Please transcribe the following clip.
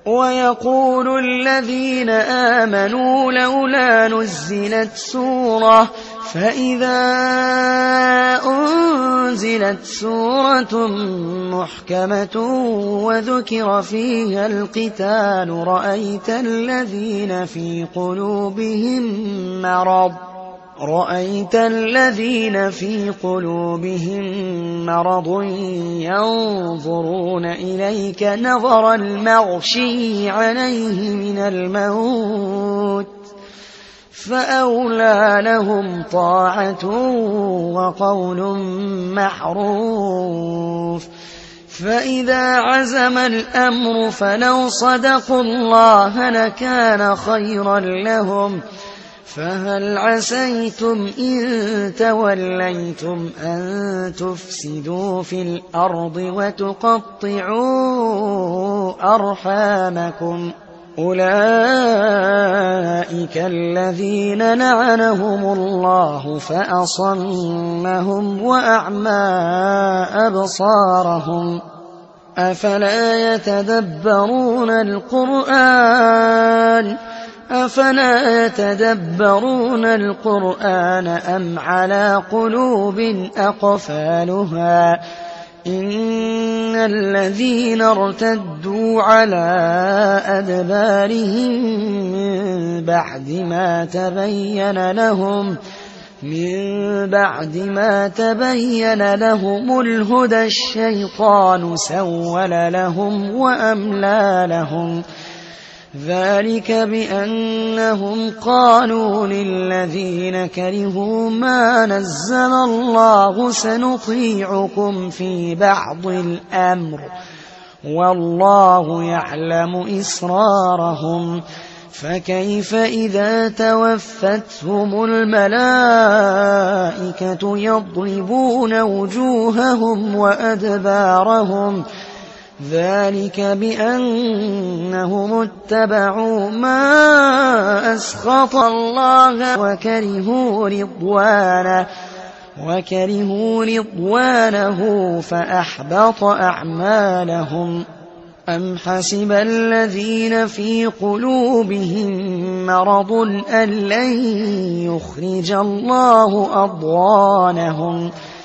ويقول الذين آمنوا لولا نزلت سورة، فإذا أنزلت سورة محكمة وذكر فيها القتال رأيت الذين في قلوبهم مرض ينظرون إليك نظر المغشي عليه من الموت، فأولى لهم طاعة وقول معروف. فإذا عزم الأمر فلو صدقوا الله لكان خيرا لهم. فهل عسيتم إن توليتم أن تفسدوا في الأرض وتقطعوا أرحامكم؟ أولئك الذين لعنهم الله فأصمهم وأعمى أبصارهم. أفلا يتدبرون القرآن أم على قلوب أقفالها؟ إن الذين ارتدوا على أدبارهم من بعد ما تبين لهم الهدى الشيطان سول لهم وأملى لهم. ذلك بأنهم قالوا للذين كرهوا ما نزل الله سنطيعكم في بعض الأمر والله يعلم إسرارهم. فكيف إذا توفتهم الملائكة يضربون وجوههم وأدبارهم؟ ذلك بأنهم اتبعوا ما أسخط الله وكرهوا رضوانه فأحبط أعمالهم. أم حسب الذين في قلوبهم مرض أن لن يخرج الله أضغانهم؟